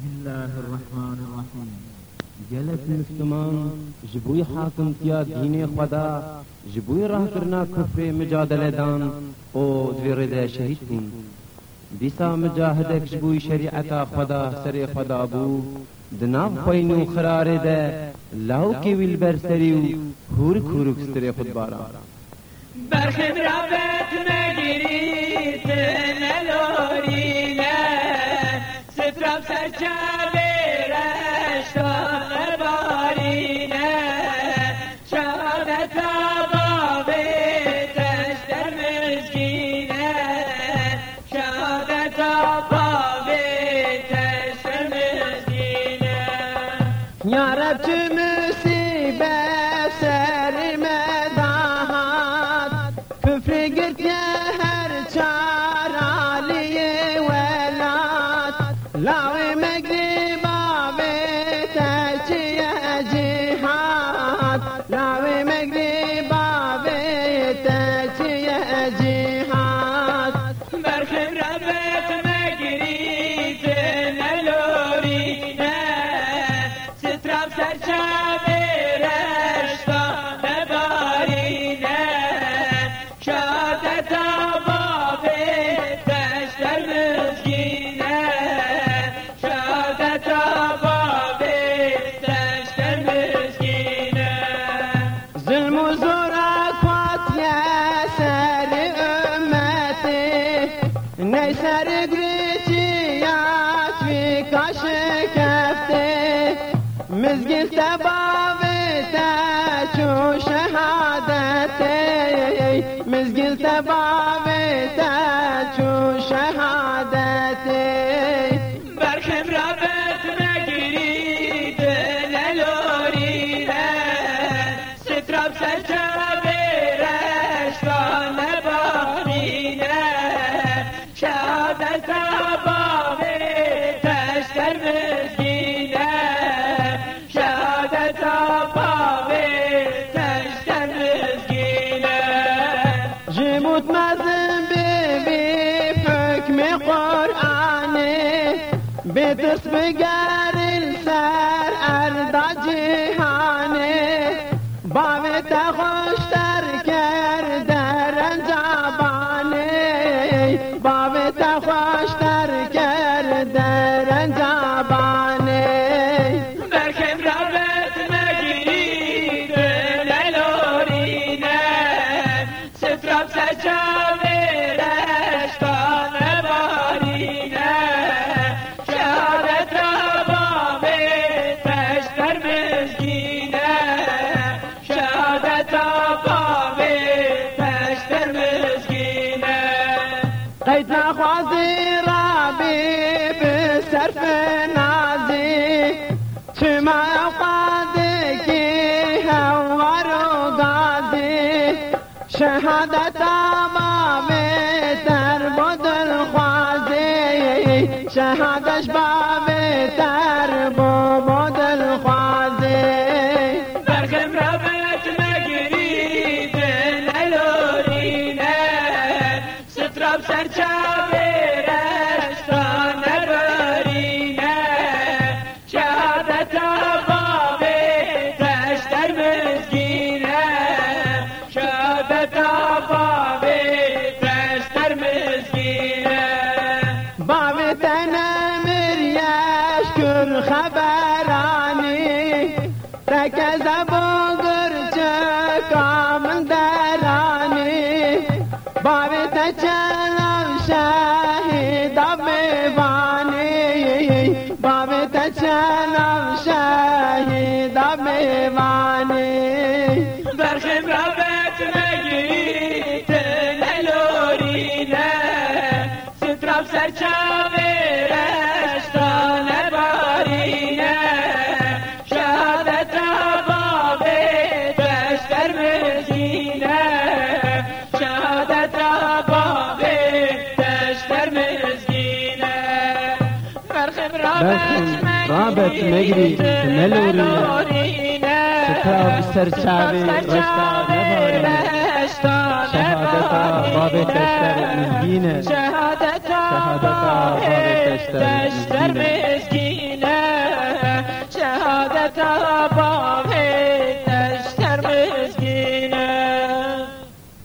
الله الرحمن الرحیم. گلک مسلمان جبوی حاکم تیا دین خدا جبوی راه کرنا کفر مجادله دان او دویرده شهید بون بیسا مجاهدک جبوی شریعتا خدا سر خدا بو دناو خوینو خراره ده لاو کی ویل برسریو هور کورک ستر خود بارا برخم رابط مگیری تنلوریله ستراب سرچابه رشتان بارینه شهادت بابه تشتر مسکینه شهادت بابه تشتر مسکینه یا رب چه مصیبت سر مداهات کفر گرتیه هر چار علی ولات لاوی مگری بابی تچیه جهاد لاوی مگری بابی تچیه جهاد برخم ربط مگری تنلورینه ستراب سرچابه رشتان بارینه شهادت بابه تشتر مسکینه شهادت بابه تشتر مسکینه ظلم و زور قاتیه سر امتی نی سر گریچیات وی کاش کفته مزگیل تباوی تچو شهادتی مزگیل تباوی تچو شهادتی برخم رابط مگیری دللوریله ستراب سرچابه رشتان بارینه شهادت بابه تشتر مسکینه شهادت بابه تشتر مسکینه جموت مزن بی حکم قرآنی بترس بگر سر اردا جهانی باوی تخوشتر کرده رنجابانی باوی تخوشتر کرده رنجابانی برخم رابط مگیری دللورینه ستراب سرچابه رشتان بارینه شهادت بابه تشتر مسکینه شهادت بابه تشتر مسکینه قید نخوازی رابی بسرف نازی چما اوقاده کی هوار و غازی شهادت بابی تر بدل خوازی شهادش بابی تر بدل خوازی برخم رابط مگیری دللورینه ستراب سرچابه رشتان بارینه شهادت بابه تشتر مسکینه شهادت بابه تشتر مسکینه باوی تنمر یشکر خبرانی تکز بگر چکامن درانی باوی تچلم شهید میوانی باوی تچلم شهید میوانی برخم رابط مگیری دللورینه ستراب سرچابه رشتان بارینه شهادت بابه تشتر مسکینه شهادت بابه تشتر مسکینه برخم رابط مگیری دللورینه ستراب سرچابه رشتان بارینه شهادت بابه تشتر مسکینه شهادت بابه تشتر مسکینه شهادت باوی تشتر مزگی